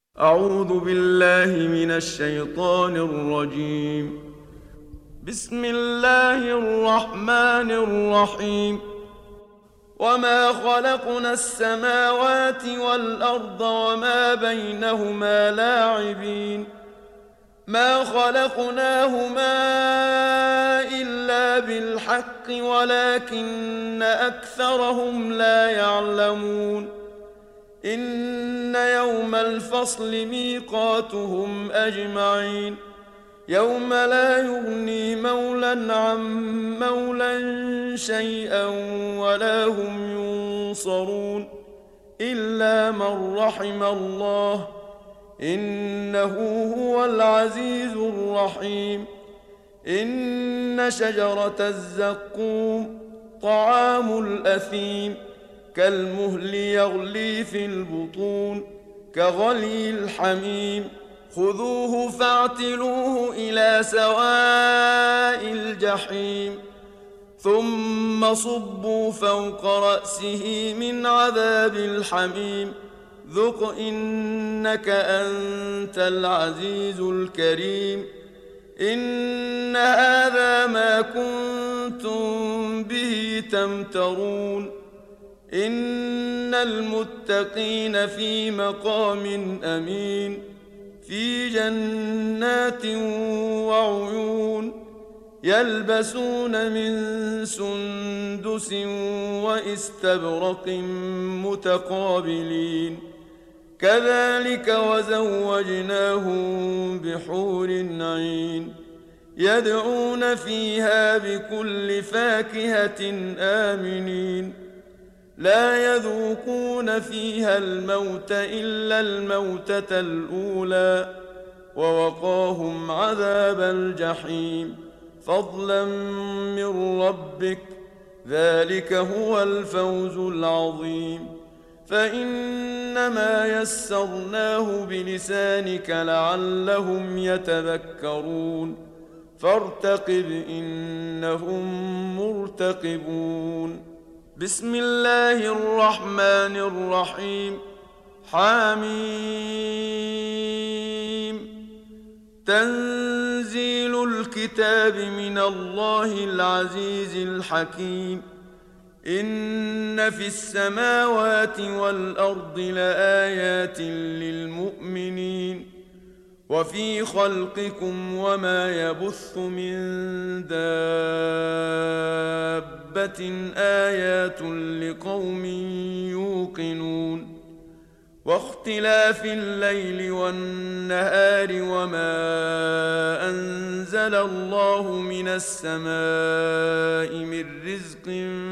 أعوذ بالله من الشيطان الرجيم. بسم الله الرحمن الرحيم. وما خلقنا السماوات والأرض وما بينهما لاعبين ما خلقناهما إلا بالحق ولكن أكثرهم لا يعلمون. إن يوم الفصل ميقاتهم أجمعين يوم لا يغني مولى عن مولى شيئا ولا هم ينصرون إلا من رحم الله إنه هو العزيز الرحيم. إن شجرة الزقوم طعام الأثيم كالمهل يغلي في البطون كغلي الحميم خذوه فاعتلوه إلى سواء الجحيم ثم صبوا فوق رأسه من عذاب الحميم ذق إنك أنت العزيز الكريم. إن هذا ما كنتم به تمترون. إن المتقين في مقام أمين في جنات وعيون يلبسون من سندس واستبرق متقابلين كذلك وزوجناهم بحور عين يدعون فيها بكل فاكهة آمنين لا يذوقون فيها الموت إلا الموتة الأولى ووقاهم عذاب الجحيم فضلا من ربك ذلك هو الفوز العظيم. فإنما يسرناه بلسانك لعلهم يتذكرون فارتقب إنهم مرتقبون. بسم الله الرحمن الرحيم. حميم. تنزيل الكتاب من الله العزيز الحكيم. إن في السماوات والأرض لآيات للمؤمنين وفي خلقكم وما يبث من دابة آيات لقوم يوقنون واختلاف الليل والنهار وما أنزل الله من السماء من رزق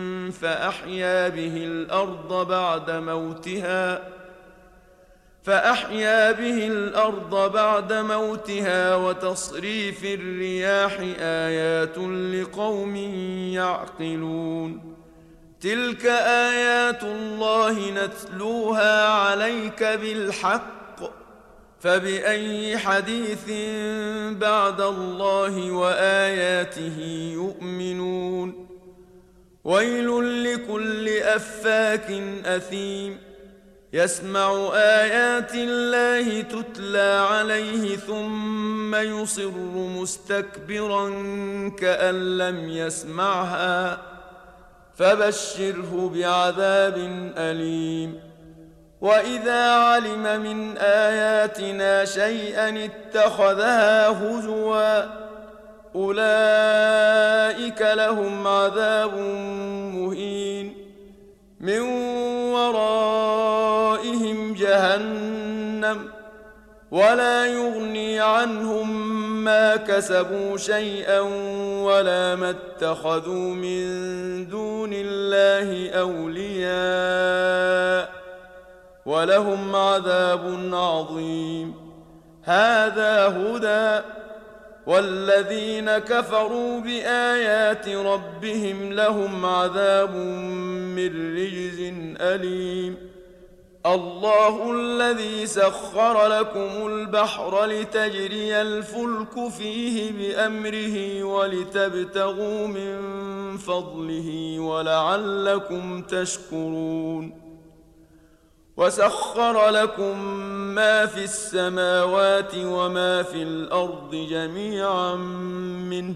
فأحيا به الأرض بعد موتها وتصريف الرياح آيات لقوم يعقلون تلك آيات الله نتلوها عليك بالحق فبأي حديث بعد الله وآياته يؤمنون. ويل لكل أفاك أثيم يسمع آيات الله تتلى عليه ثم يصر مستكبرا كأن لم يسمعها فبشره بعذاب أليم. وإذا علم من آياتنا شيئا اتخذها هزوا أولئك لهم عذاب مهين من ورائهم جهنم ولا يغني عنهم ما كسبوا شيئا ولا ما اتخذوا من دون الله أولياء ولهم عذاب عظيم. هذا هدى والذين كفروا بآيات ربهم لهم عذاب من رجز أليم. الله الذي سخر لكم البحر لتجري الفلك فيه بأمره ولتبتغوا من فضله ولعلكم تشكرون. وسخر لكم ما في السماوات وما في الأرض جميعا منه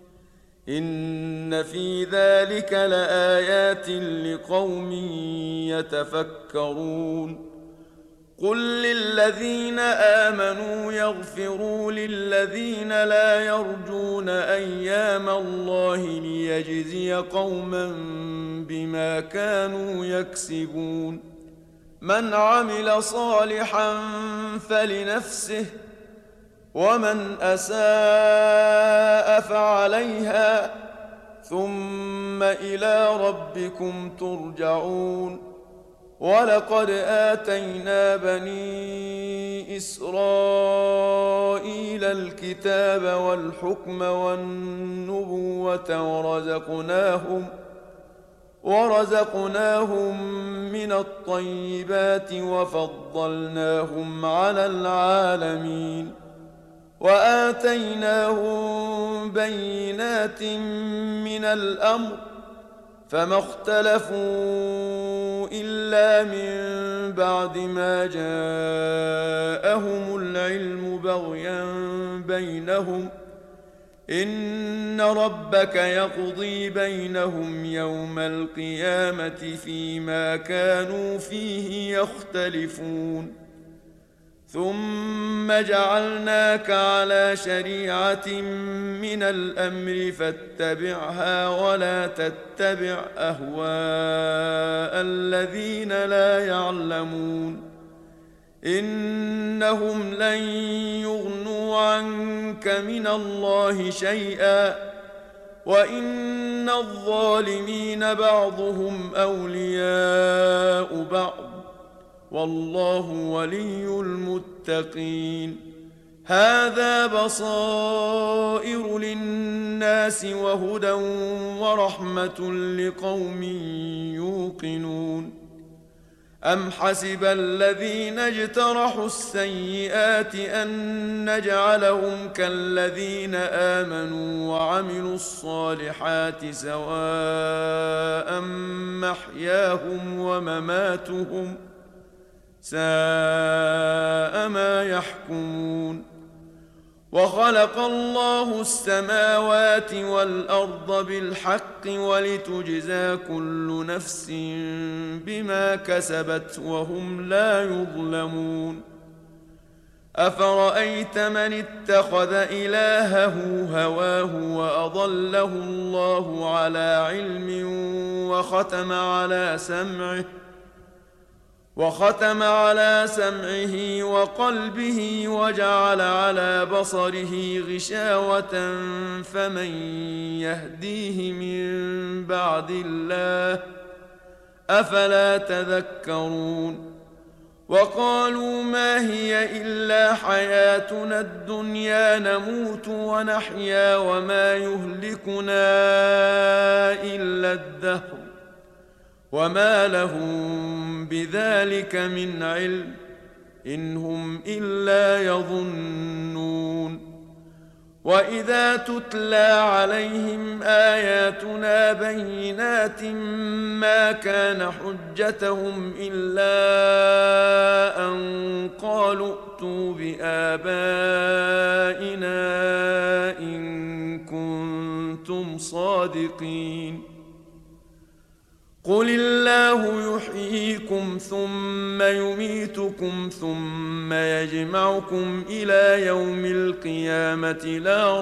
إن في ذلك لآيات لقوم يتفكرون قل للذين آمنوا يغفروا للذين لا يرجون أيام الله ليجزي قوما بما كانوا يكسبون من عمل صالحا فلنفسه ومن أساء فعليها ثم إلى ربكم ترجعون ولقد آتينا بني إسرائيل الكتاب والحكم والنبوة ورزقناهم من الطيبات وفضلناهم على العالمين وآتيناهم بينات من الأمر فما اختلفوا إلا من بعد ما جاءهم العلم بغيا بينهم إن ربك يقضي بينهم يوم القيامة فيما كانوا فيه يختلفون ثم جعلناك على شريعة من الأمر فاتبعها ولا تتبع أهواء الذين لا يعلمون إنهم لن يغنوا عنك من الله شيئا وإن الظالمين بعضهم أولياء بعض والله ولي المتقين هذا بصائر للناس وهدى ورحمة لقوم يوقنون أم حسب الذين اجترحوا السيئات أن نجعلهم كالذين آمنوا وعملوا الصالحات سواء محياهم ومماتهم ساء ما يحكمون وخلق الله السماوات والأرض بالحق ولتجزى كل نفس بما كسبت وهم لا يظلمون أفرأيت من اتخذ إلهه هواه وأضله الله على علم وختم على سمعه وقلبه وجعل على بصره غشاوة فمن يهديه من بعد الله أفلا تذكرون وقالوا ما هي إلا حياتنا الدنيا نموت ونحيا وما يهلكنا إلا الدهر وما لهم بذلك من علم إن هم إلا يظنون وإذا تتلى عليهم آياتنا بينات ما كان حجتهم إلا أن قالوا ائتوا بآبائنا إن كنتم صادقين قل الله يحييكم ثم يميتكم ثم يجمعكم إلى يوم القيامة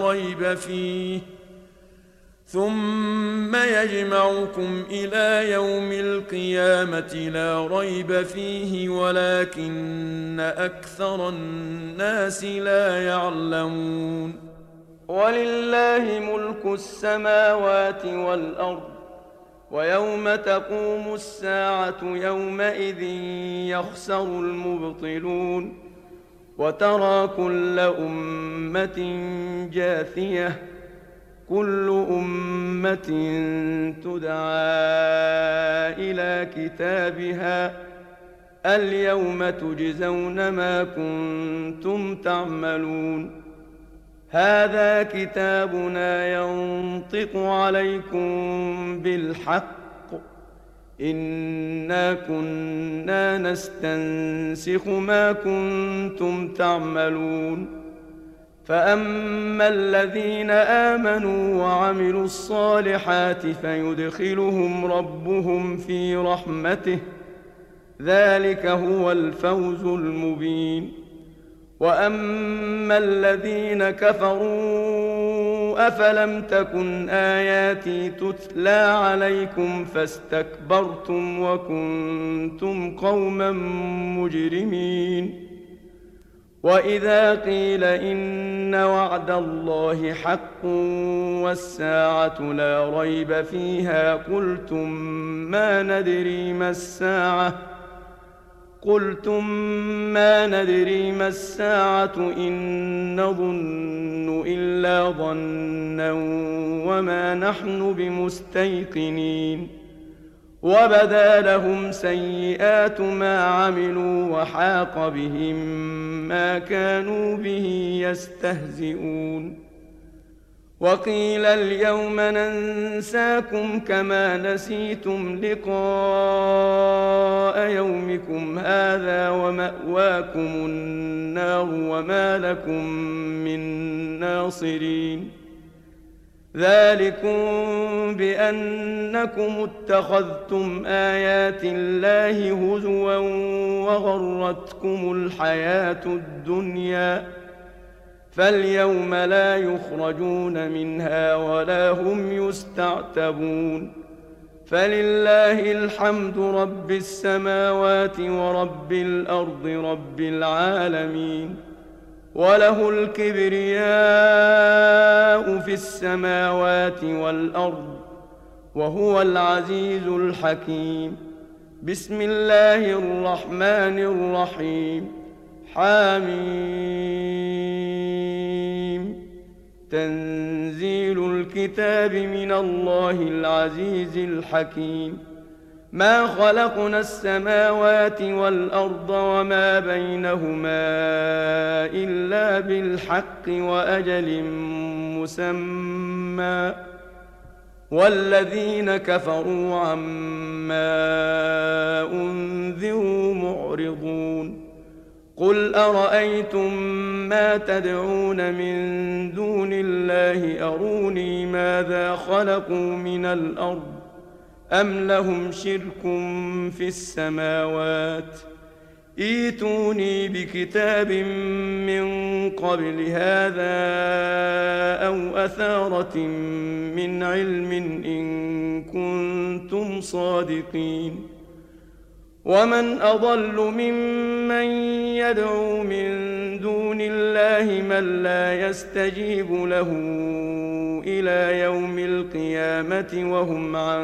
لا ريب فيه ولكن أكثر الناس لا يعلمون ولله ملك السماوات والأرض ويوم تقوم الساعة يومئذ يخسر المبطلون وترى كل أمة جاثية كل أمة تدعى إلى كتابها اليوم تجزون ما كنتم تعملون هذا كتابنا ينطق عليكم بالحق إنا كنا نستنسخ ما كنتم تعملون فأما الذين آمنوا وعملوا الصالحات فيدخلهم ربهم في رحمته ذلك هو الفوز المبين وأما الذين كفروا أفلم تكن آياتي تتلى عليكم فاستكبرتم وكنتم قوما مجرمين وإذا قيل إن وعد الله حق والساعة لا ريب فيها قلتم ما ندري ما الساعة إن نظن إلا ظنا وما نحن بمستيقنين وبدا لهم سيئات ما عملوا وحاق بهم ما كانوا به يستهزئون وقيل اليوم ننساكم كما نسيتم لقاء يومكم هذا ومأواكم النار وما لكم من ناصرين ذلكم بأنكم اتخذتم آيات الله هزوا وغرتكم الحياة الدنيا فاليوم لا يخرجون منها ولا هم يستعتبون فلله الحمد رب السماوات ورب الأرض رب العالمين وله الكبرياء في السماوات والأرض وهو العزيز الحكيم بسم الله الرحمن الرحيم حميم تنزيل الكتاب من الله العزيز الحكيم ما خلقنا السماوات والأرض وما بينهما إلا بالحق وأجل مسمى والذين كفروا عما أنذروا معرضون قل أرأيتم ما تدعون من دون الله أروني ماذا خلقوا من الأرض أم لهم شرك في السماوات ائتوني بكتاب من قبل هذا أو أثارة من علم إن كنتم صادقين ومن أضل ممن يدعو من دون الله من لا يستجيب له إلى يوم القيامة وهم عن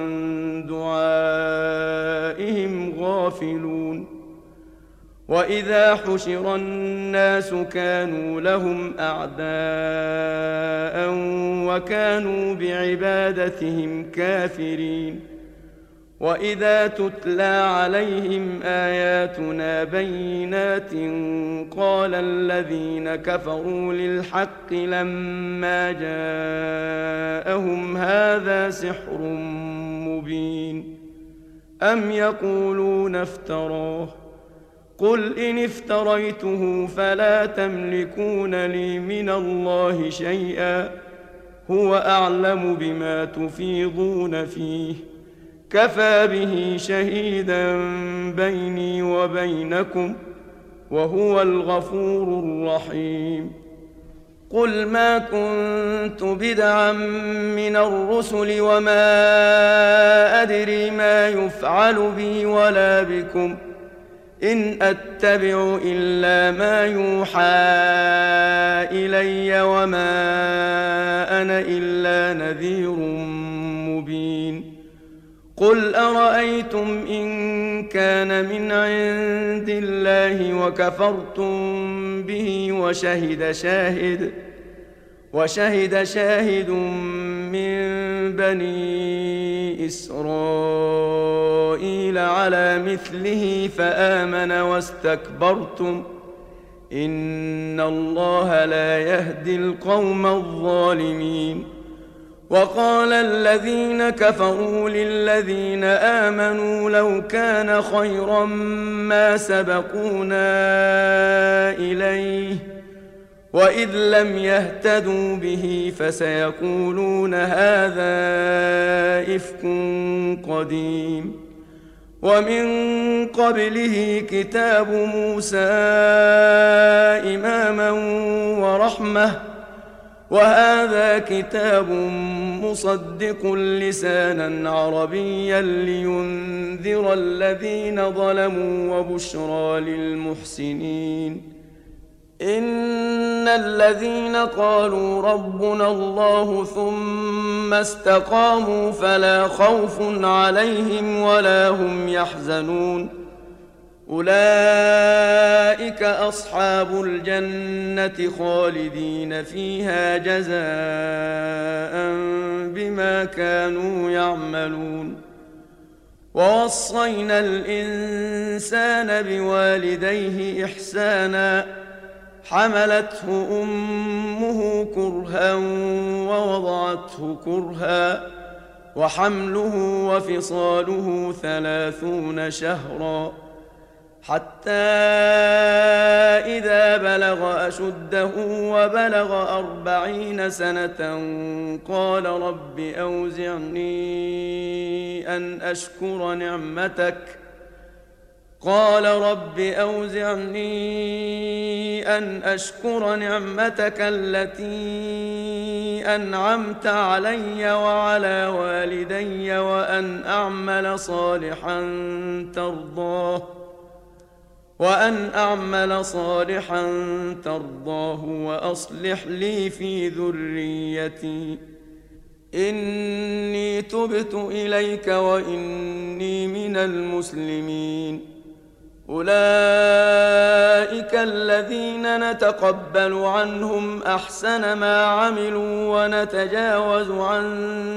دعائهم غافلون وإذا حشر الناس كانوا لهم أعداء وكانوا بعبادتهم كافرين وإذا تتلى عليهم آياتنا بينات قال الذين كفروا للحق لما جاءهم هذا سحر مبين أم يقولون افتراه قل إن افتريته فلا تملكون لي من الله شيئا هو أعلم بما تفيضون فيه كفى به شهيدا بيني وبينكم وهو الغفور الرحيم قل ما كنت بدعا من الرسل وما أدري ما يفعل بي ولا بكم إن أتبع إلا ما يوحى إلي وما أنا إلا نذير مبين قل أرأيتم إن كان من عند الله وكفرتم به وشهد شاهد من بني إسرائيل على مثله فآمن واستكبرتم إن الله لا يهدي القوم الظالمين وقال الذين كفروا للذين آمنوا لو كان خيرا ما سبقونا إليه وإذ لم يهتدوا به فسيقولون هذا إفك قديم ومن قبله كتاب موسى إماما ورحمة وهذا كتاب مصدق لسانا عربيا لينذر الذين ظلموا وبشرى للمحسنين إن الذين قالوا ربنا الله ثم استقاموا فلا خوف عليهم ولا هم يحزنون أولئك أصحاب الجنة خالدين فيها جزاء بما كانوا يعملون ووصينا الإنسان بوالديه إحسانا حملته أمه كرها ووضعته كرها وحمله وفصاله 30 شهرا حتى إذا بلغ أشده وبلغ 40 سنة قال رب أوزعني أن أشكر نعمتك التي أنعمت علي وعلى والدي وأن أعمل صالحا ترضاه وأصلح لي في ذريتي إني تبت إليك وإني من المسلمين أولئك الذين نتقبل عنهم أحسن ما عملوا ونتجاوز عن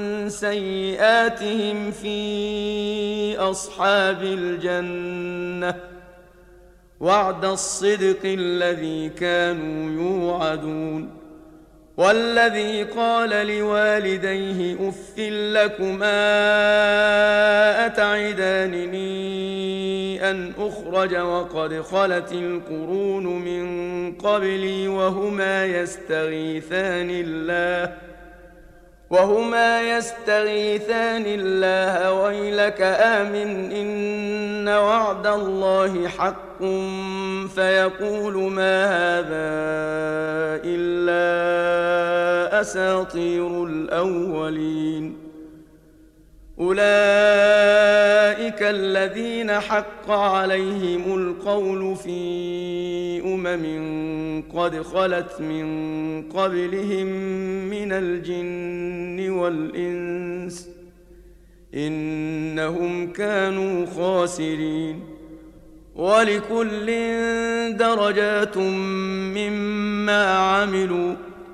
سيئاتهم في أصحاب الجنة وعد الصدق الذي كانوا يوعدون والذي قال لوالديه أف لكما أتعدانني أن أخرج وقد خلت القرون من قبلي وهما يستغيثان الله ويلك آمن إن وعد الله حق فيقول ما هذا إلا أساطير الأولين أولئك الذين حق عليهم القول في قد خلت من قبلهم من الجن والإنس إنهم كانوا خاسرين ولكل درجات مما عملوا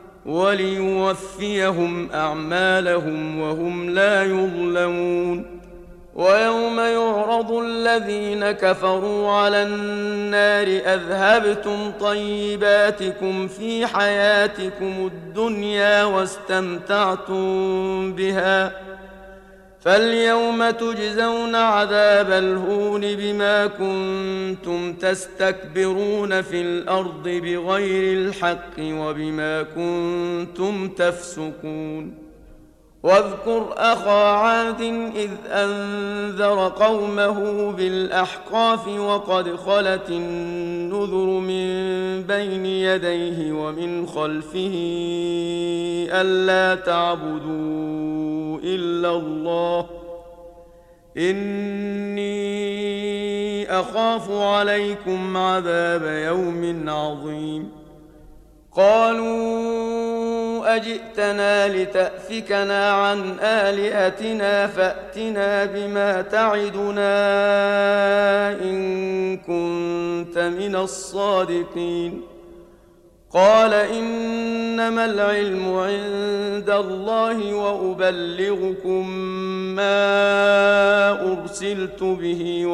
وليوفيهم أعمالهم وهم لا يظلمون ويوم يعرض الذين كفروا على النار أذهبتم طيباتكم في حياتكم الدنيا واستمتعتم بها فاليوم تجزون عذاب الهون بما كنتم تستكبرون في الأرض بغير الحق وبما كنتم تفسقون واذكر أخا عاد إذ أنذر قومه بالأحقاف وقد خلت النذر من بين يديه ومن خلفه ألا تعبدوا إلا الله إني أخاف عليكم عذاب يوم عظيم قالوا أجئتنا لتأفكنا عن آلهتنا فأتنا بما تعدنا إن كنت من الصادقين قال إنما العلم عند الله وأبلغكم ما أرسلت به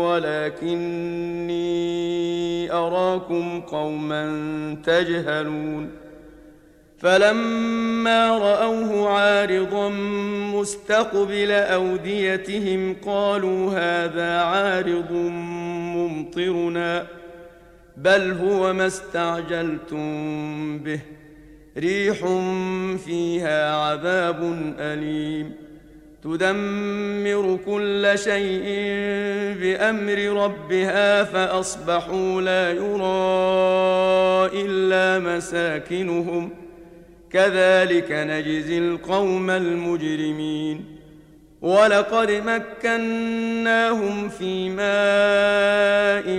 ولكني أراكم قوما تجهلون فلما رأوه عارضا مستقبل أوديتهم قالوا هذا عارض ممطرنا بل هو ما استعجلتم به ريح فيها عذاب أليم تدمر كل شيء بأمر ربها فأصبحوا لا يرى إلا مساكنهم كذلك نجزي القوم المجرمين ولقد مكناهم في ماء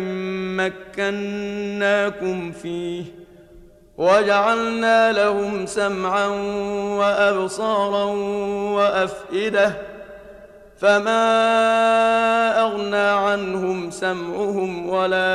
مكناكم فيه وجعلنا لهم سمعا وأبصارا وأفئدة فما أغنى عنهم سمعهم ولا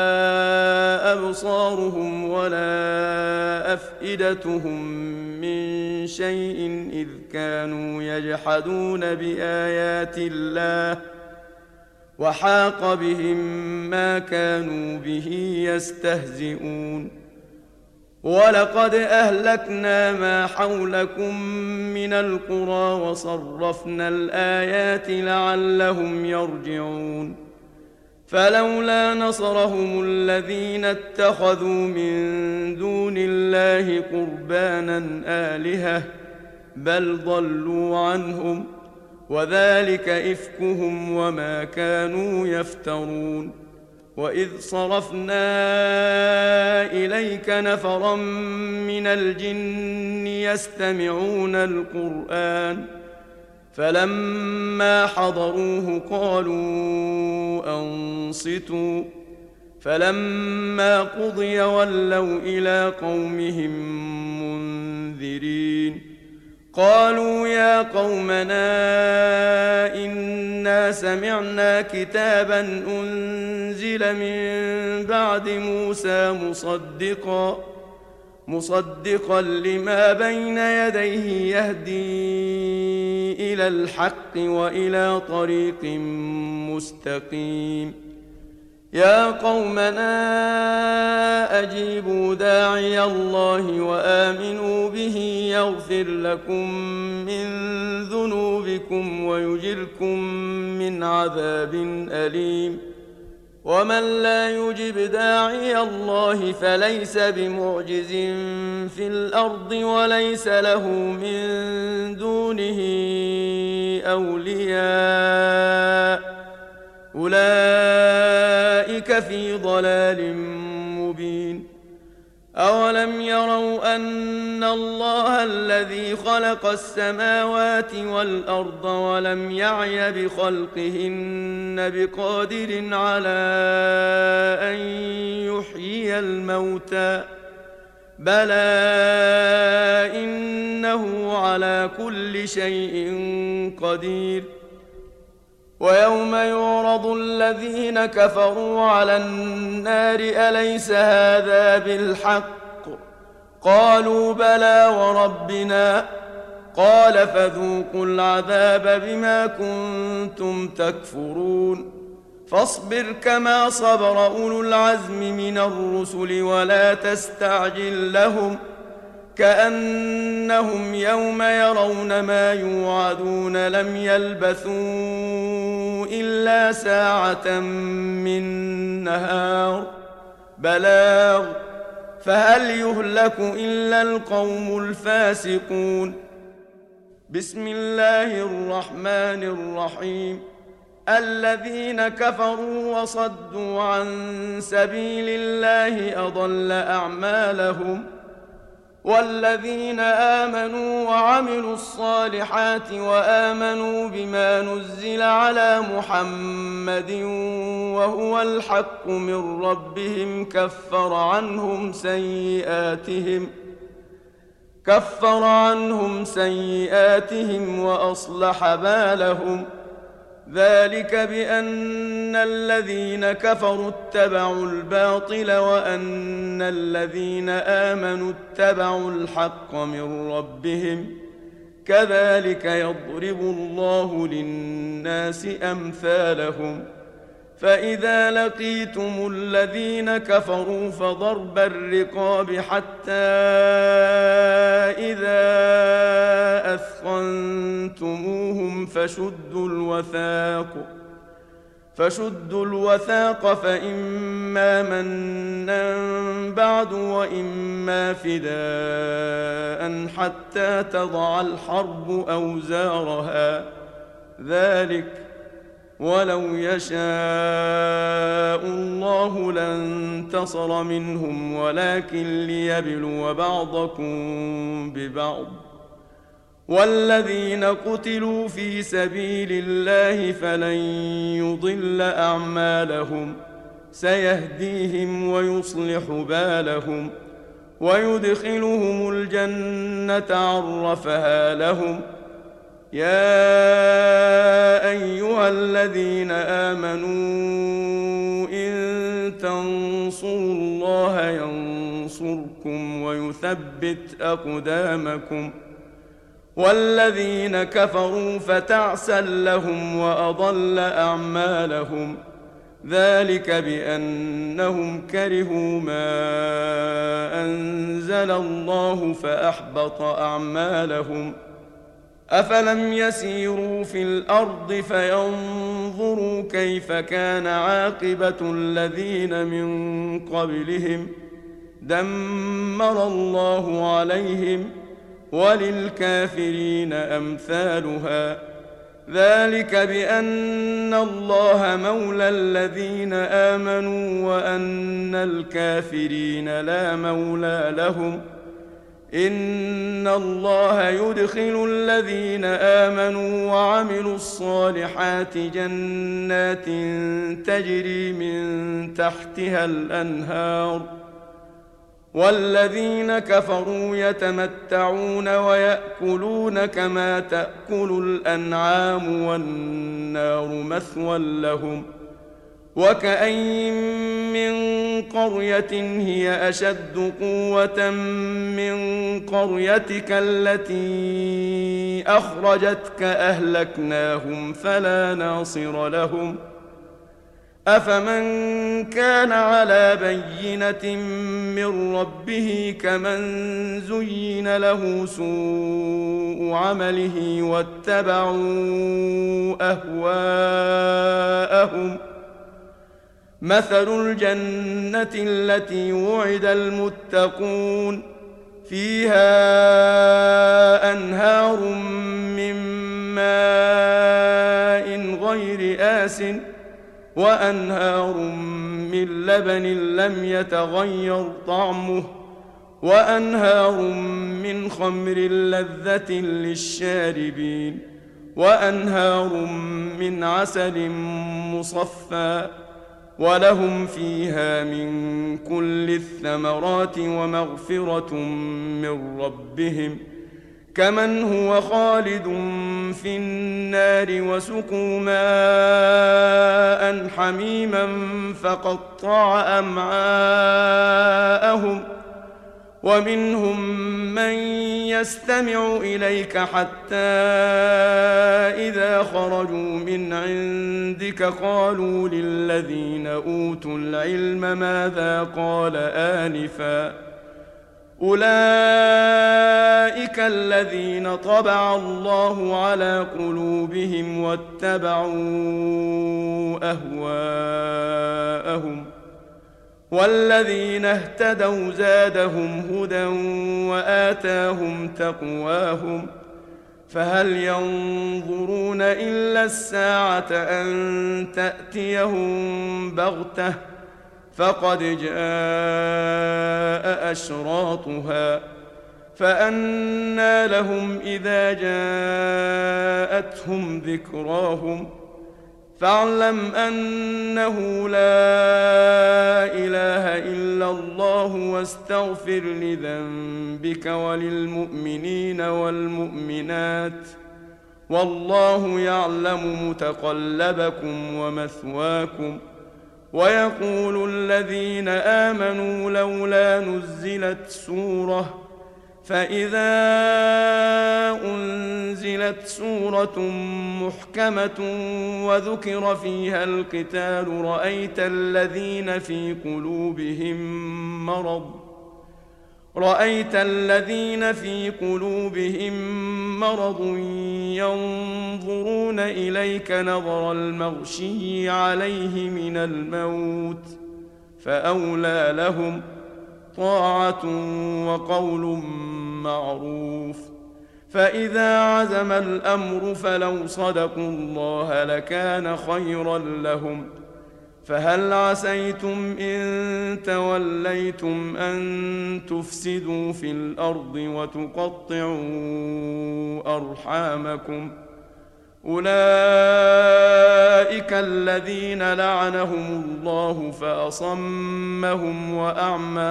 أبصارهم ولا أفئدتهم من شيء إذ كانوا يجحدون بآيات الله وحاق بهم ما كانوا به يستهزئون ولقد أهلكنا ما حولكم من القرى وصرفنا الآيات لعلهم يرجعون فلولا نصرهم الذين اتخذوا من دون الله قربانا آلهة بل ضلوا عنهم وذلك إفكهم وما كانوا يفترون وإذ صرفنا إليك نفرا من الجن يستمعون القرآن فلما حضروه قالوا أنصتوا فلما قضي ولوا إلى قومهم منذرين قالوا يا قومنا إنا سمعنا كتابا أنزل من بعد موسى مصدقا لما بين يديه يهدي إلى الحق وإلى طريق مستقيم يا قومنا أجيبوا داعي الله وآمنوا به يغفر لكم من ذنوبكم ويجركم من عذاب أليم ومن لا يجب داعي الله فليس بمعجز في الأرض وليس له من دونه أولياء أولئك في ضلال مبين أولم يروا أن الله الذي خلق السماوات والأرض ولم يعي بخلقهن بقادر على أن يحيي الموتى بلى إنه على كل شيء قدير ويوم يعرض الذين كفروا على النار أليس هذا بالحق قالوا بلى وربنا قال فذوقوا العذاب بما كنتم تكفرون فاصبر كما صبر أولو العزم من الرسل ولا تستعجل لهم كأنهم يوم يرون ما يوعدون لم يلبثوا إلا ساعة من نهار بلاغ فهل يهلك إلا القوم الفاسقون بسم الله الرحمن الرحيم الذين كفروا وصدوا عن سبيل الله أضل أعمالهم والذين آمنوا وعملوا الصالحات وآمنوا بما نزل على محمد وهو الحق من ربهم كفر عنهم سيئاتهم وأصلح بالهم ذلك بأن الذين كفروا اتبعوا الباطل وأن الذين آمنوا اتبعوا الحق من ربهم كذلك يضرب الله للناس أمثالهم فإذا لقيتم الذين كفروا فضرب الرقاب حتى إذا أثخنتموهم فشدوا الوثاق فإما منا بعد وإما فداء حتى تضع الحرب أوزارها، ذلك ولو يشاء الله لانتصر منهم ولكن ليبلو بعضكم ببعض. والذين قتلوا في سبيل الله فلن يضل أعمالهم، سيهديهم ويصلح بالهم ويدخلهم الجنة عرفها لهم. يا أيها الذين آمنوا إن تنصروا الله ينصركم ويثبت أقدامكم. والذين كفروا فتعسا لهم وأضل أعمالهم، ذلك بأنهم كرهوا ما أنزل الله فأحبط أعمالهم. أفلم يسيروا في الأرض فينظروا كيف كان عاقبة الذين من قبلهم، دمر الله عليهم وللكافرين أمثالها، ذلك بأن الله مولى الذين آمنوا وأن الكافرين لا مولى لهم. إن الله يدخل الذين آمنوا وعملوا الصالحات جنات تجري من تحتها الأنهار، والذين كفروا يتمتعون ويأكلون كما تأكل الأنعام والنار مثوى لهم. وكأين من قرية هي أشد قوة من قريتك التي أخرجتك أهلكناهم فلا ناصر لهم. أفمن كان على بينة من ربه كمن زين له سوء عمله واتبعوا أهواءهم. مثل الجنة التي وعد المتقون فيها أنهار من ماء غير آسٍ وأنهار من لبن لم يتغير طعمه وأنهار من خمر لذة للشاربين وأنهار من عسل مصفى ولهم فيها من كل الثمرات ومغفرة من ربهم كمن هو خالد في النار وسقوا ماء حميما فقطع أمعاءهم ومنهم من يستمع إليك حتى إذا خرجوا من عندك قالوا للذين أوتوا العلم ماذا قال آنفا أولئك الذين طبع الله على قلوبهم واتبعوا أهواءهم والذين اهتدوا زادهم هدى وآتاهم تقواهم فهل ينظرون إلا الساعة أن تأتيهم بغتة فقد جاء أشراطها فأنى لهم إذا جاءتهم ذكراهم فاعلم أنه لا إله إلا الله واستغفر لذنبك وللمؤمنين والمؤمنات والله يعلم متقلبكم ومثواكم ويقول الذين آمنوا لولا نزلت سورة فإذا أنزلت سورة محكمة وذكر فيها القتال رأيت الذين في قلوبهم مرض ينظرون إليك نظر المغشي عليه من الموت فأولى لهم طاعة وقول معروف. فإذا عزم الأمر فلو صدقوا الله لكان خيرا لهم. فهل عسيتم إن توليتم أن تفسدوا في الأرض وتقطعوا أرحامكم؟ أولئك الذين لعنهم الله فأصمهم وأعمى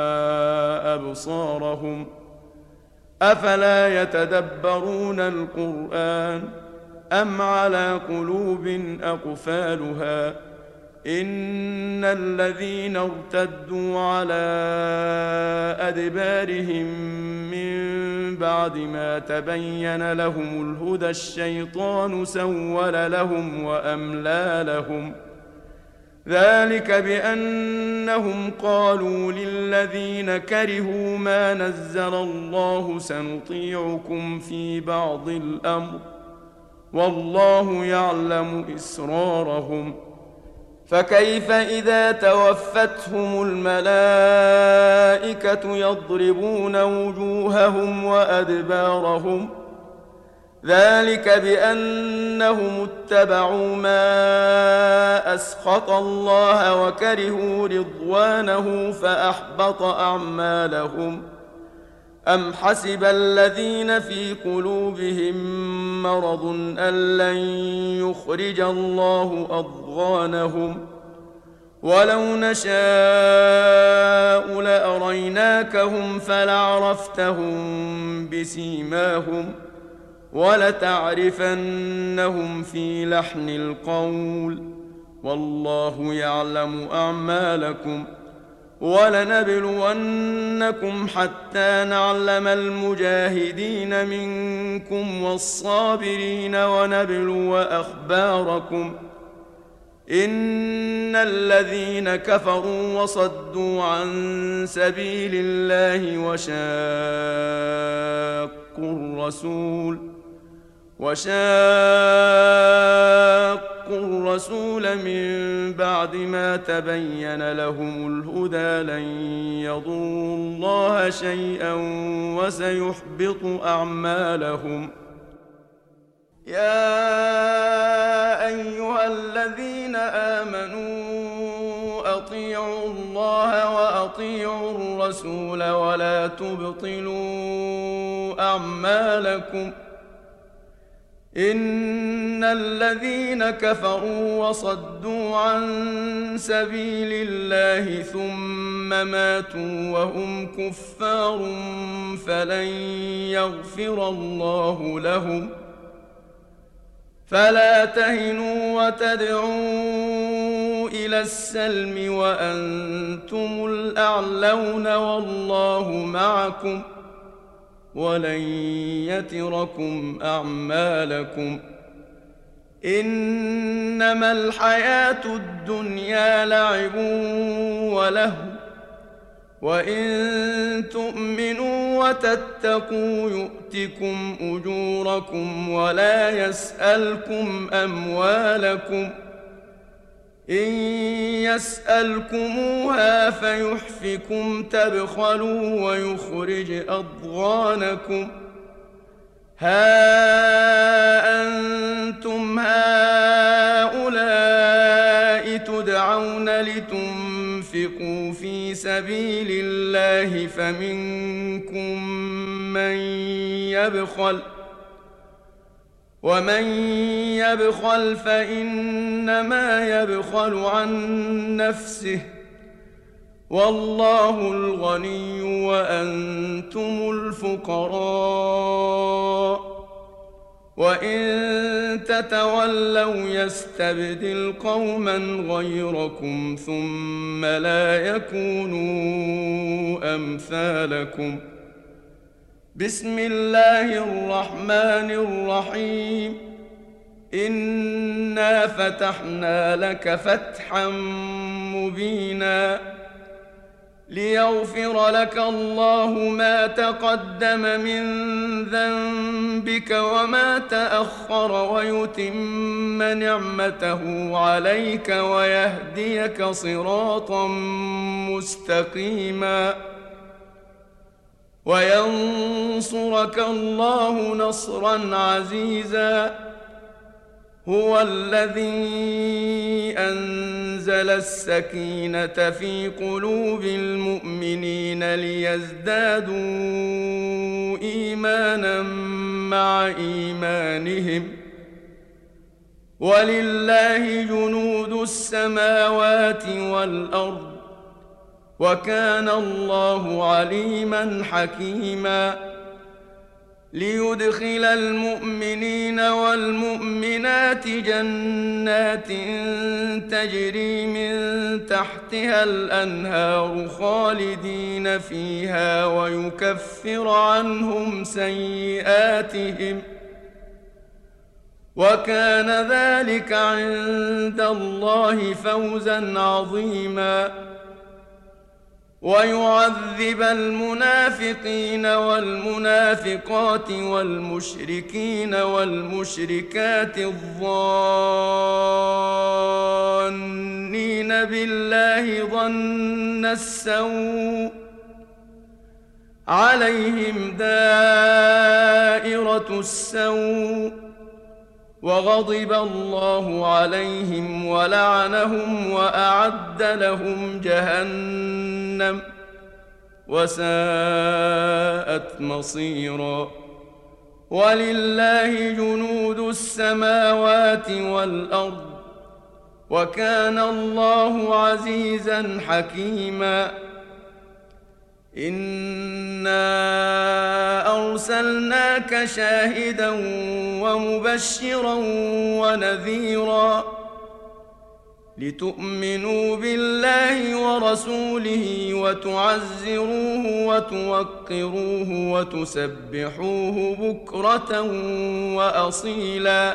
أبصارهم. أفلا يتدبرون القرآن أم على قلوب أقفالها؟ إن الذين ارتدوا على أدبارهم من بعد ما تبين لهم الهدى الشيطان سول لهم وأملى لهم. ذلك بأنهم قالوا للذين كرهوا ما نزل الله سنطيعكم في بعض الأمر والله يعلم إسرارهم. فكيف إذا توفتهم الملائكة يضربون وجوههم وأدبارهم؟ ذلك بأنهم اتبعوا ما أسخط الله وكرهوا رضوانه فأحبط أعمالهم. أم حسب الذين في قلوبهم مرض أن لن يخرج الله أضغانهم؟ ولو نشاء لأريناكهم فلعرفتهم بسيماهم ولتعرفنهم في لحن القول والله يعلم أعمالكم. ولنبلونكم حتى نعلم المجاهدين منكم والصابرين ونبلو أخباركم. إن الذين كفروا وصدوا عن سبيل الله وشاقوا الرسول من بعد ما تبين لهم الهدى لن يضروا الله شيئا وسيحبط أعمالهم. يا أيها الذين آمنوا أطيعوا الله وأطيعوا الرسول ولا تبطلوا أعمالكم. إن الذين كفروا وصدوا عن سبيل الله ثم ماتوا وهم كفار فلن يغفر الله لهم. فلا تهنوا وتدعوا إلى السلم وأنتم الأعلون والله معكم ولن يتركم أعمالكم. إنما الحياة الدنيا لعب ولهو وإن تؤمنوا وتتقوا يؤتكم أجوركم ولا يسألكم أموالكم. إن يسألكموها فيحفكم تبخلوا ويخرج أضغانكم. ها أنتم هؤلاء تدعون لتنفقوا في سبيل الله فمنكم من يبخل ومن يبخل فإنما يبخل عن نفسه والله الغني وأنتم الفقراء. وإن تتولوا يستبدل قوما غيركم ثم لا يكونوا أمثالكم. بسم الله الرحمن الرحيم إنا فتحنا لك فتحا مبينا ليغفر لك الله ما تقدم من ذنبك وما تأخر ويتم نعمته عليك ويهديك صراطا مستقيما وينصرك الله نصرا عزيزا هو الذي أنزل السكينة في قلوب المؤمنين ليزدادوا إيمانا مع إيمانهم ولله جنود السماوات والأرض وكان الله عليما حكيما ليدخل المؤمنين والمؤمنات جنات تجري من تحتها الأنهار خالدين فيها ويكفر عنهم سيئاتهم وكان ذلك عند الله فوزا عظيما ويعذب المنافقين والمنافقات والمشركين والمشركات الظانين بالله ظن السوء عليهم دائرة السوء وغضب الله عليهم ولعنهم وأعد لهم جهنم وساءت مصيرا ولله جنود السماوات والأرض وكان الله عزيزا حكيما إنا أرسلناك شاهدا ومبشرا ونذيرا لتؤمنوا بالله ورسوله وتعزروه وتوقروه وتسبحوه بكرة وأصيلا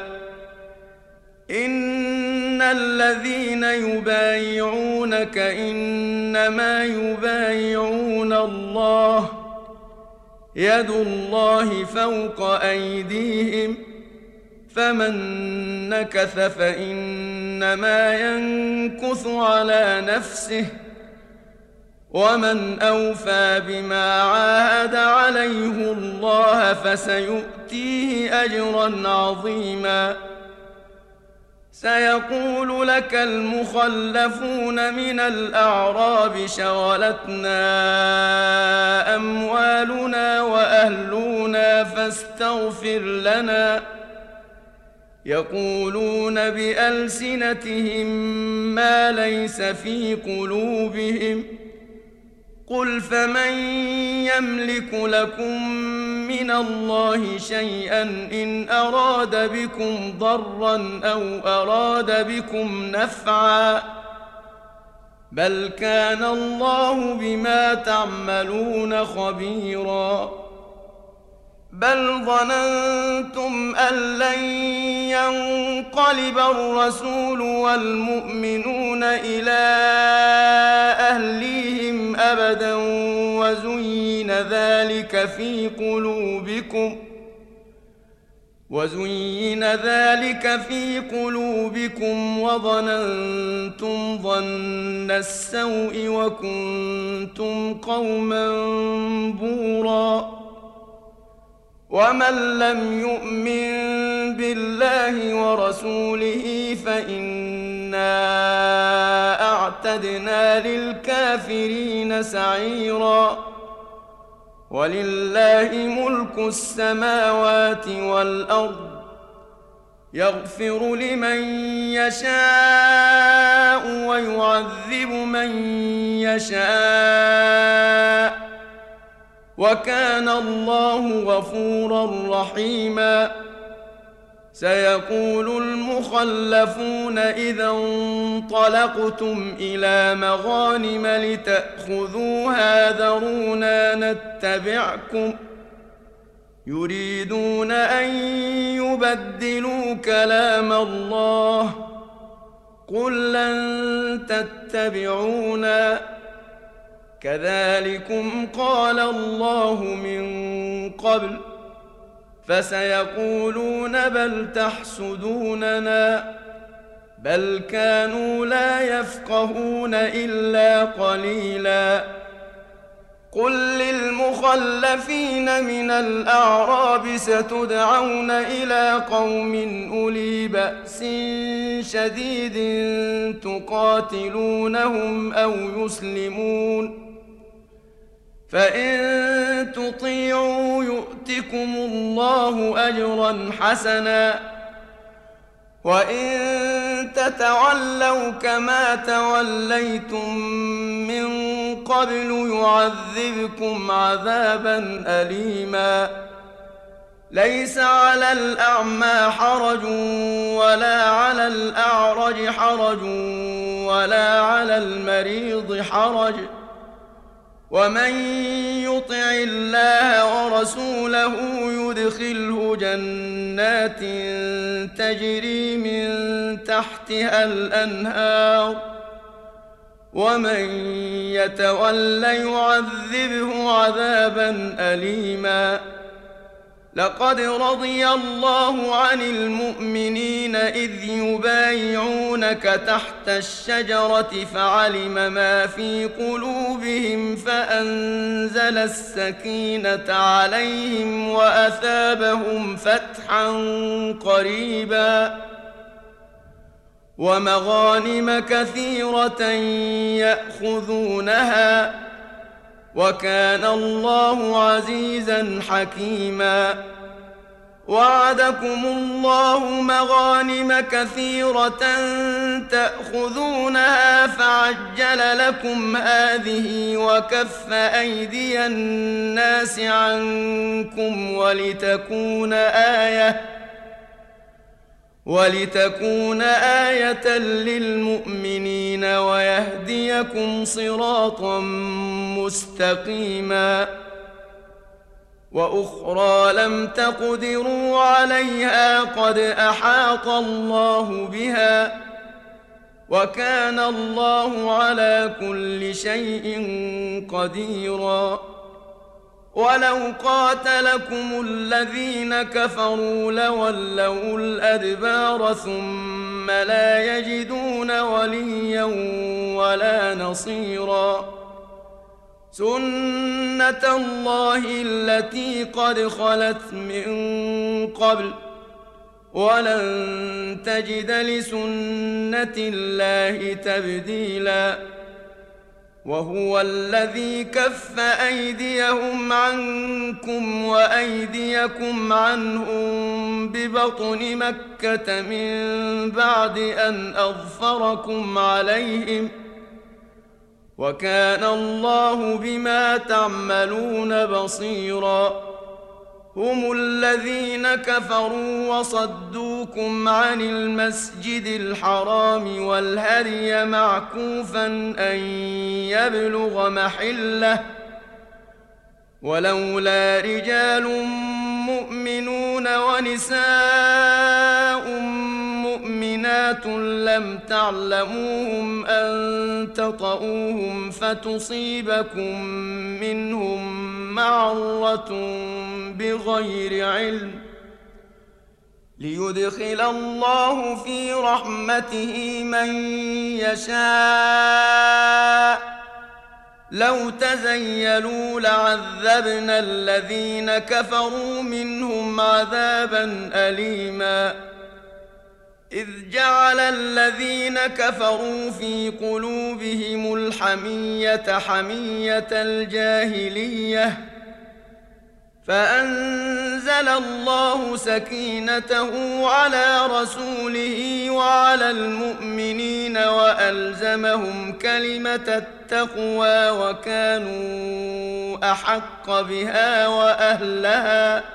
إن الذين يبايعونك إنما يبايعون الله يد الله فوق أيديهم فمن نكث فإنما ينكث على نفسه ومن أوفى بما عاهد عليه الله فسيؤتيه أجرا عظيما سيقول لك المخلفون من الأعراب شغلتنا أموالنا وأهلنا فاستغفر لنا يقولون بألسنتهم ما ليس في قلوبهم قل فمن يملك لكم من الله شيئا إن أراد بكم ضرا أو أراد بكم نفعا بل كان الله بما تعملون خبيرا بل ظننتم أن لن ينقلب الرسول والمؤمنون إلى أهليهم أبدا وزين ذلك في قلوبكم وظننتم ظن السوء وكنتم قوما بورا ومن لم يؤمن بالله ورسوله فإنا أعتدنا للكافرين سعيرا ولله ملك السماوات والأرض يغفر لمن يشاء ويعذب من يشاء وكان الله غفورا رحيما سيقول المخلفون إذا انطلقتم إلى مغانم لتأخذوها ذرونا نتبعكم يريدون أن يبدلوا كلام الله قل لن تتبعونا كذلكم قال الله من قبل فسيقولون بل تحسدوننا بل كانوا لا يفقهون إلا قليلا قل للمخلفين من الأعراب ستدعون إلى قوم أولي بأس شديد تقاتلونهم أو يسلمون فإن تطيعوا يؤتكم الله أجرا حسنا وإن تتولوا كما توليتم من قبل يعذبكم عذابا أليما ليس على الأعمى حرج ولا على الأعرج حرج ولا على المريض حرج ومن يطع الله ورسوله يدخله جنات تجري من تحتها الأنهار ومن يتول يعذبه عذابا أليما لقد رضي الله عن المؤمنين إذ يبايعونك تحت الشجرة فعلم ما في قلوبهم فأنزل السكينة عليهم وأثابهم فتحا قريبا ومغانم كثيرة يأخذونها وكان الله عزيزا حكيما وعدكم الله مغانم كثيرة تأخذونها فعجل لكم هذه وكف أيدي الناس عنكم ولتكون آية للمؤمنين ويهديكم صراطا مستقيما وأخرى لم تقدروا عليها قد أحاط الله بها وكان الله على كل شيء قديرا ولو قاتلكم الذين كفروا لولوا الأدبار ثم لا يجدون وليا ولا نصيرا سنة الله التي قد خلت من قبل ولن تجد لسنة الله تبديلا وهو الذي كف أيديهم عنكم وأيديكم عنهم ببطن مكة من بعد أن أظفركم عليهم وكان الله بما تعملون بصيرا هم الذين كفروا وصدوكم عن المسجد الحرام والهدي معكوفا أن يبلغ محله ولولا رجال مؤمنون ونساء مؤمنات لم تعلموهم أن تطؤوهم فتصيبكم منهم معرة بغير علم ليدخل الله في رحمته من يشاء لو تزيلوا لعذبنا الذين كفروا منهم عذابا أليما إذ جعل الذين كفروا في قلوبهم الحمية حمية الجاهلية فأنزل الله سكينته على رسوله وعلى المؤمنين وألزمهم كلمة التقوى وكانوا أحق بها وأهلها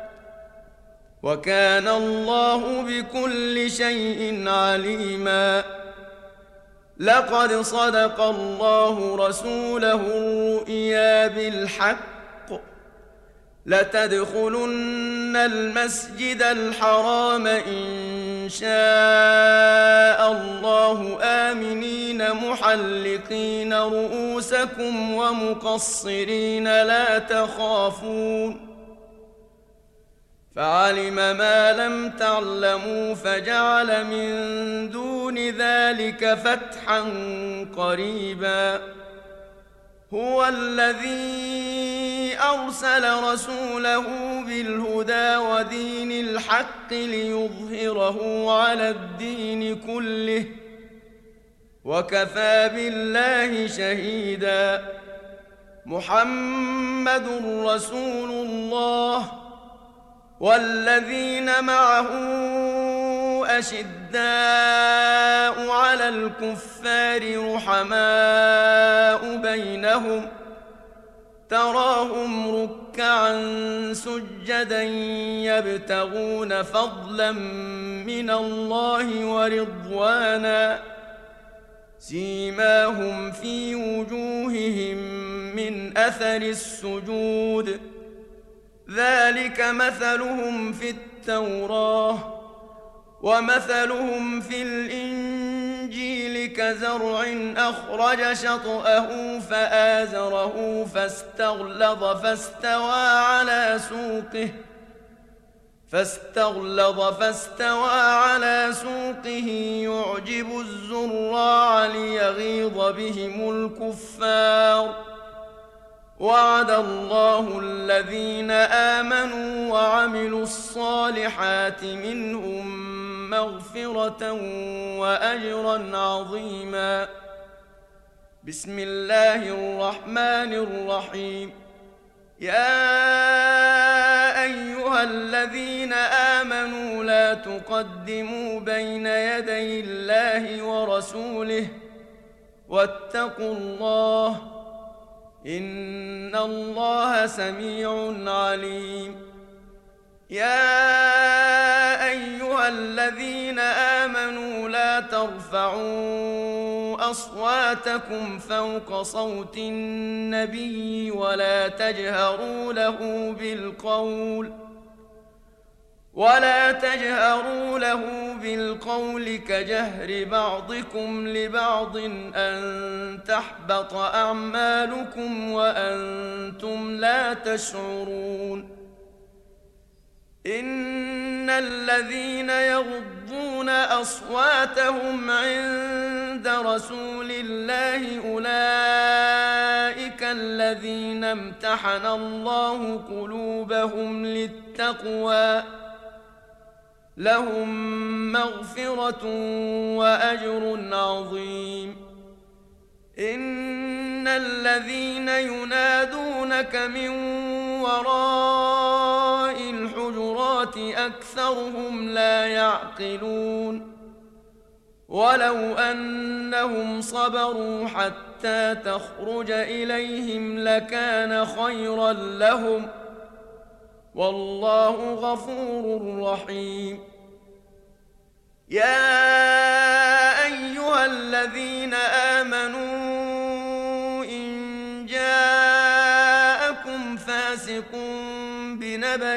وكان الله بكل شيء عليما لقد صدق الله رسوله الرؤيا بالحق لتدخلن المسجد الحرام إن شاء الله آمنين محلقين رؤوسكم ومقصرين لا تخافون فعلم ما لم تعلموا فجعل من دون ذلك فتحا قريبا هو الذي أرسل رسوله بالهدى ودين الحق ليظهره على الدين كله وكفى بالله شهيدا محمد رسول الله والذين معه أشداء على الكفار رحماء بينهم تراهم ركعا سجدا يبتغون فضلا من الله ورضوانا سيماهم في وجوههم من أثر السجود ذلك مثلهم في التوراة ومثلهم في الإنجيل كزرع أخرج شطأه فآزره فاستغلظ فاستوى على سوقه يعجب الزراع ليغيظ بهم الكفار وعد الله الذين آمنوا وعملوا الصالحات منهم مغفرة وأجرا عظيما بسم الله الرحمن الرحيم يا أيها الذين آمنوا لا تقدموا بين يدي الله ورسوله واتقوا الله إن الله سميع عليم يا أيها الذين آمنوا لا ترفعوا أصواتكم فوق صوت النبي ولا تجهروا له بالقول كجهر بعضكم لبعض أن تحبط أعمالكم وأنتم لا تشعرون إن الذين يغضون أصواتهم عند رسول الله أولئك الذين امتحن الله قلوبهم للتقوى لهم مغفرة وأجر عظيم إن الذين ينادونك من وراء الحجرات أكثرهم لا يعقلون ولو أنهم صبروا حتى تخرج إليهم لكان خيرا لهم والله غفور رحيم يا أيها الذين آمنوا إن جاءكم فاسق بنبأ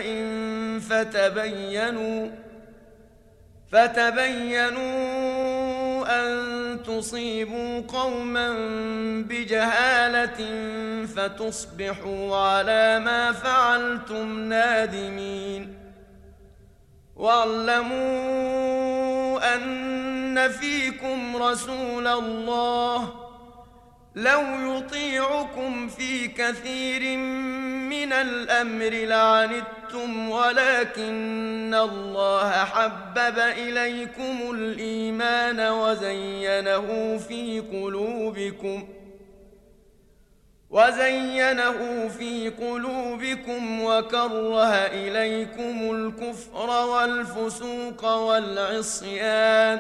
فتبينوا أن تصيبوا قوما بجهالة فتصبحوا على ما فعلتم نادمين واعلموا أن فيكم رسول الله لو يطيعكم في كثير من الأمر لعنتم ولكن الله حبب إليكم الإيمان وزينه في قلوبكم وكره إليكم الكفر والفسوق والعصيان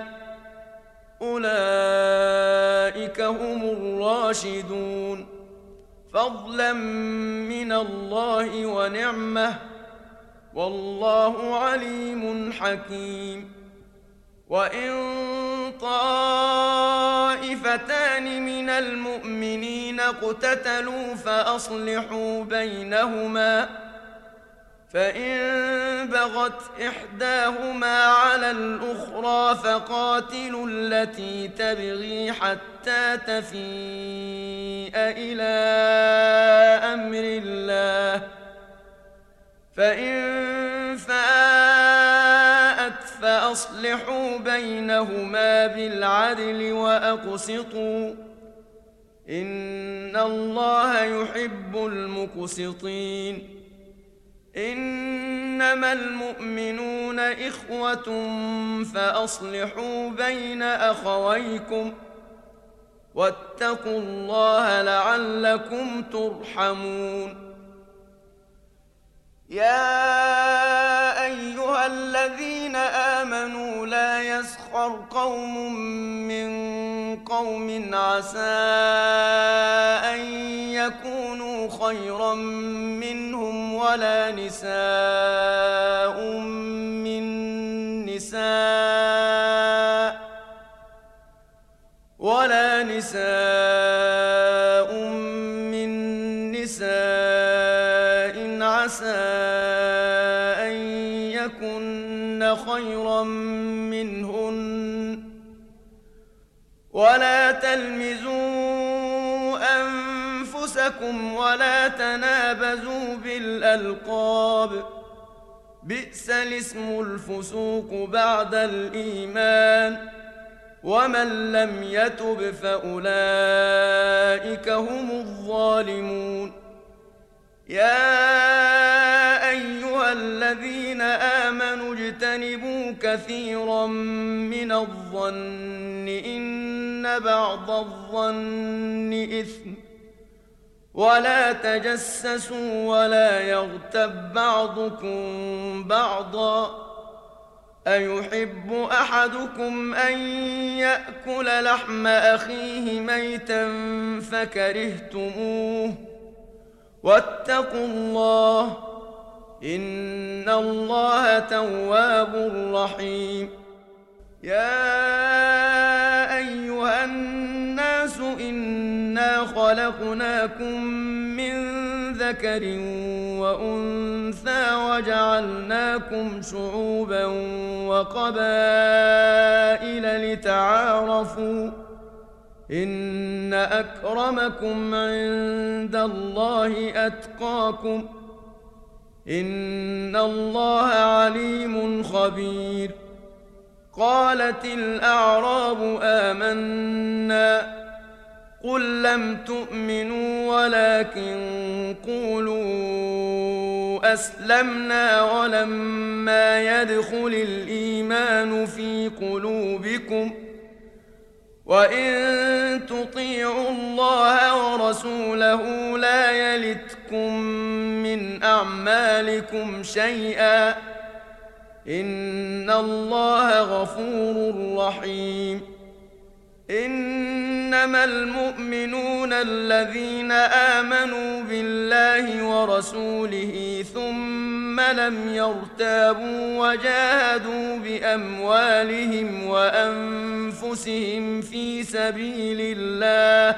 أولئك هم الراشدون فضلا من الله ونعمة والله عليم حكيم وإن طائفتان من المؤمنين اقتتلوا فأصلحوا بينهما فإن بغت إحداهما على الأخرى فقاتلوا التي تبغي حتى تفيء إلى أمر الله، فإن فاءت فأصلحوا بينهما بالعدل وأقسطوا، إن الله يحب المقسطين. إنما المؤمنون إخوة فأصلحوا بين أخويكم واتقوا الله لعلكم ترحمون. يا أيها الذين آمنوا لا يسخر قوم من قوم عسى أن يكونوا خيرا منهم ولا نساء من نساء عسى أن يكن خيرا منهن، ولا تلمزوا أنفسكم ولا تنابزوا بالألقاب، بئس الاسم الفسوق بعد الإيمان، ومن لم يتب فأولئك هم الظالمون. يا أيها الذين آمنوا اجتنبوا كثيرا من الظن إن بعض الظن إثم، ولا تجسسوا ولا يغتب بعضكم بعضا، أيحب أحدكم أن يأكل لحم أخيه ميتا فكرهتموه، واتقوا الله إن الله تواب رحيم. يا أيها الناس إنا خلقناكم من ذكر وأنثى وجعلناكم شعوبا وقبائل لتعارفوا، إن أكرمكم عند الله أتقاكم، إن الله عليم خبير. قالت الأعراب آمنا، قل لم تؤمنوا ولكن قولوا أسلمنا ولما يدخل الإيمان في قلوبكم، وإن تطيعوا الله ورسوله لا يلتكم من أعمالكم شيئا، إن الله غفور رحيم. إنما المؤمنون الذين آمنوا بالله ورسوله ثم لم يرتابوا وجاهدوا بأموالهم وأنفسهم في سبيل الله،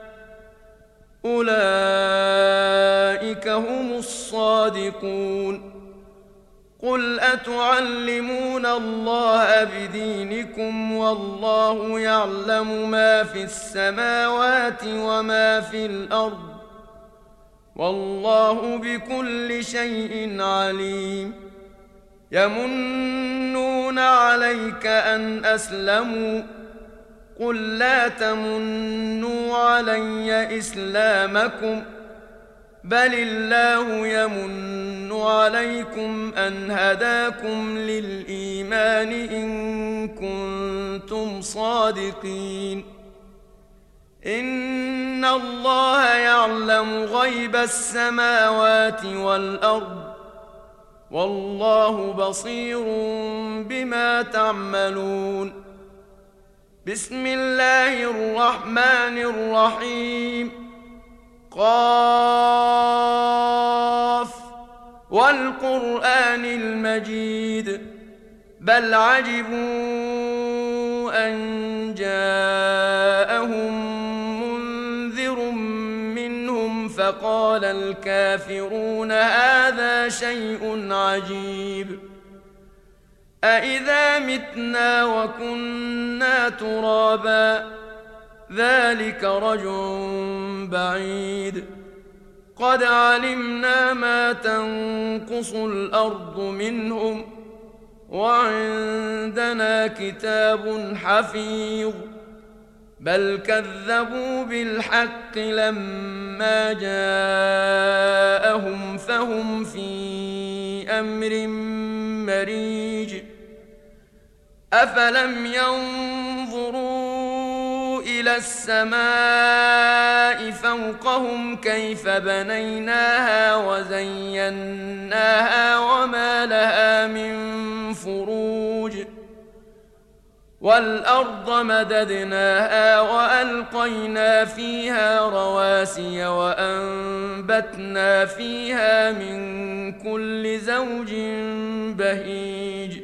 أولئك هم الصادقون. قل أتعلمون الله بدينكم والله يعلم ما في السماوات وما في الأرض، والله بكل شيء عليم. يمنون عليك أن أسلموا، قل لا تمنوا علي إسلامكم، بل الله يمن عليكم أن هداكم للإيمان إن كنتم صادقين. إن الله يعلم غيب السماوات والأرض، والله بصير بما تعملون. بسم الله الرحمن الرحيم. قاف والقرآن المجيد، بل عجبوا أن جاءهم منذر منهم فقال الكافرون هذا شيء عجيب أإذا متنا وكنا ترابا ذلك رجع بعيد قد علمنا ما تنقص الأرض منهم وعندنا كتاب حفيظ بل كذبوا بالحق لما جاءهم فهم في أمر مريج أفلم ينظروا إلى السماء فوقهم كيف بنيناها وزيناها وما لها من فروج والأرض مددناها وألقينا فيها رواسي وأنبتنا فيها من كل زوج بهيج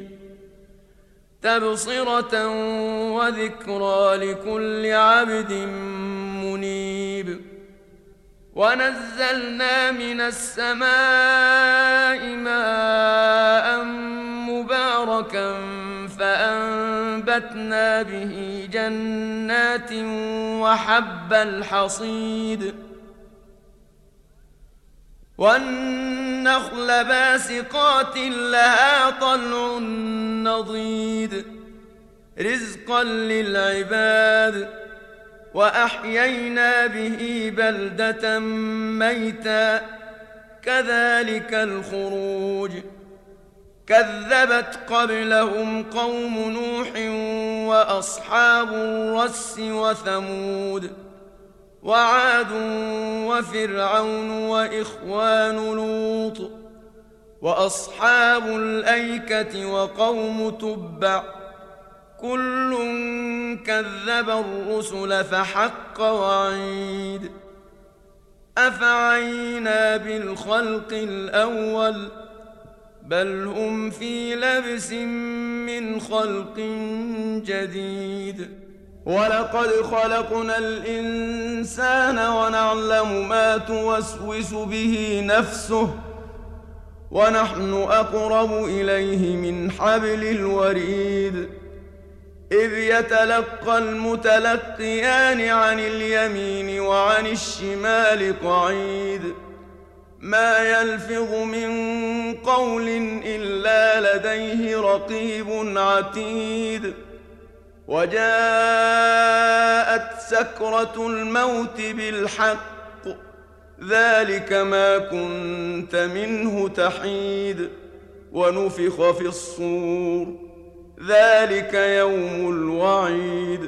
تبصرة وذكرى لكل عبد منيب ونزلنا من السماء ماء مباركا فأنبتنا به جنات وحب الحصيد والنخل باسقات لها طلع نضيد رزقا للعباد وأحيينا به بلدة ميتا كذلك الخروج كذبت قبلهم قوم نوح وأصحاب الرس وثمود وعاد وفرعون وإخوان لوط وأصحاب الأيكة وقوم تبع كل كذب الرسل فحق وعيد أفعينا بالخلق الأول بل هم في لبس من خلق جديد ولقد خلقنا الإنسان ونعلم ما توسوس به نفسه ونحن أقرب إليه من حبل الوريد إذ يتلقى المتلقيان عن اليمين وعن الشمال قعيد ما يلفظ من قول إلا لديه رقيب عتيد وجاءت سكرة الموت بالحق ذلك ما كنت منه تحيد ونفخ في الصور ذلك يوم الوعيد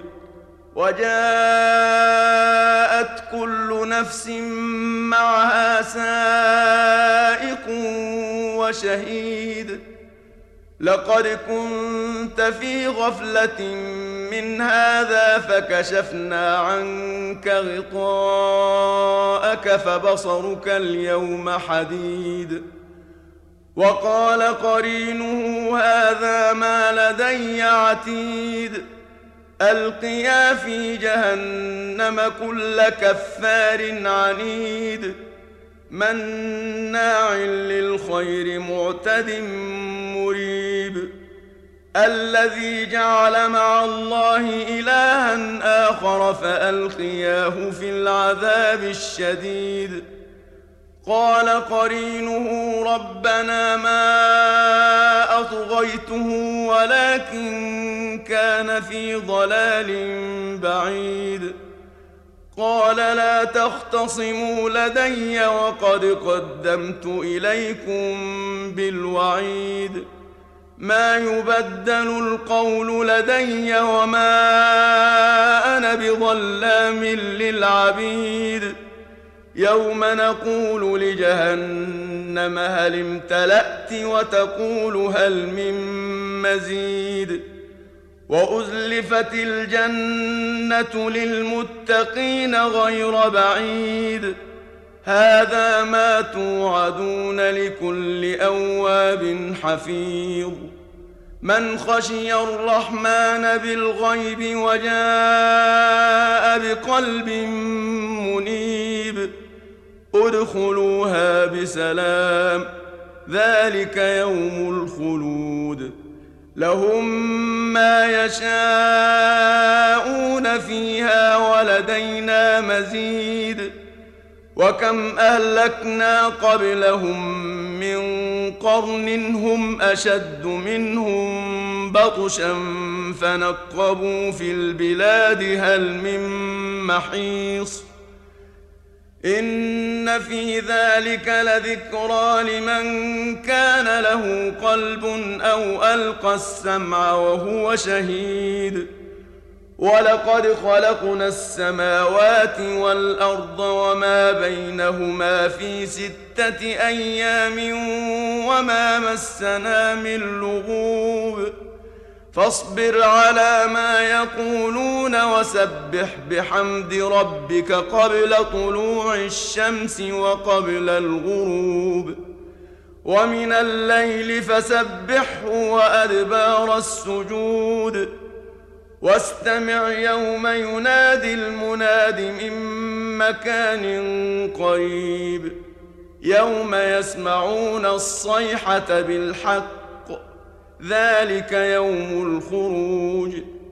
وجاءت كل نفس معها سائق وشهيد لقد كنت في غفلة من هذا فكشفنا عنك غطاءك فبصرك اليوم حديد وقال قرينه هذا ما لدي عتيد ألقيا في جهنم كل كفار عنيد مناع للخير معتد مريب الذي جعل مع الله إلها آخر فألقياه في العذاب الشديد قال قرينه ربنا ما أطغيته ولكن كان في ضلال بعيد قال لا تختصموا لدي وقد قدمت إليكم بالوعيد ما يبدل القول لدي وما أنا بظلام للعبيد يوم نقول لجهنم هل امتلأت وتقول هل من مزيد وأزلفت الجنة للمتقين غير بعيد هذا ما توعدون لكل أواب حفيظ من خشي الرحمن بالغيب وجاء بقلب منيب ادخلوها بسلام ذلك يوم الخلود لهم ما يشاءون فيها ولدينا مزيد وكم أهلكنا قبلهم من قرن هم أشد منهم بطشا فنقبوا في البلاد هل من محيص إن في ذلك لذكرى لمن كان له قلب أو ألقى السمع وهو شهيد ولقد خلقنا السماوات والأرض وما بينهما في 6 أيام وما مسنا من لغوب فاصبر على ما يقولون وسبح بحمد ربك قبل طلوع الشمس وقبل الغروب ومن الليل فسبحه وأدبار السجود واستمع يوم ينادي المناد من مكان قريب يوم يسمعون الصيحة بالحق ذلك يوم الخروج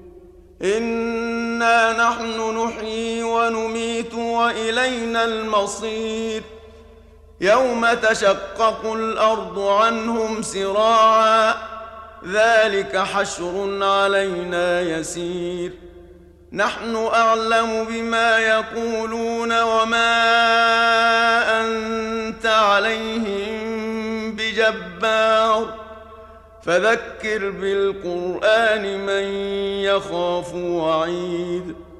إنا نحن نحيي ونميت وإلينا المصير يوم تشقق الأرض عنهم سراعا ذلك حشر علينا يسير نحن أعلم بما يقولون وما أنت عليهم بجبار فذكر بالقرآن من يخاف وعيد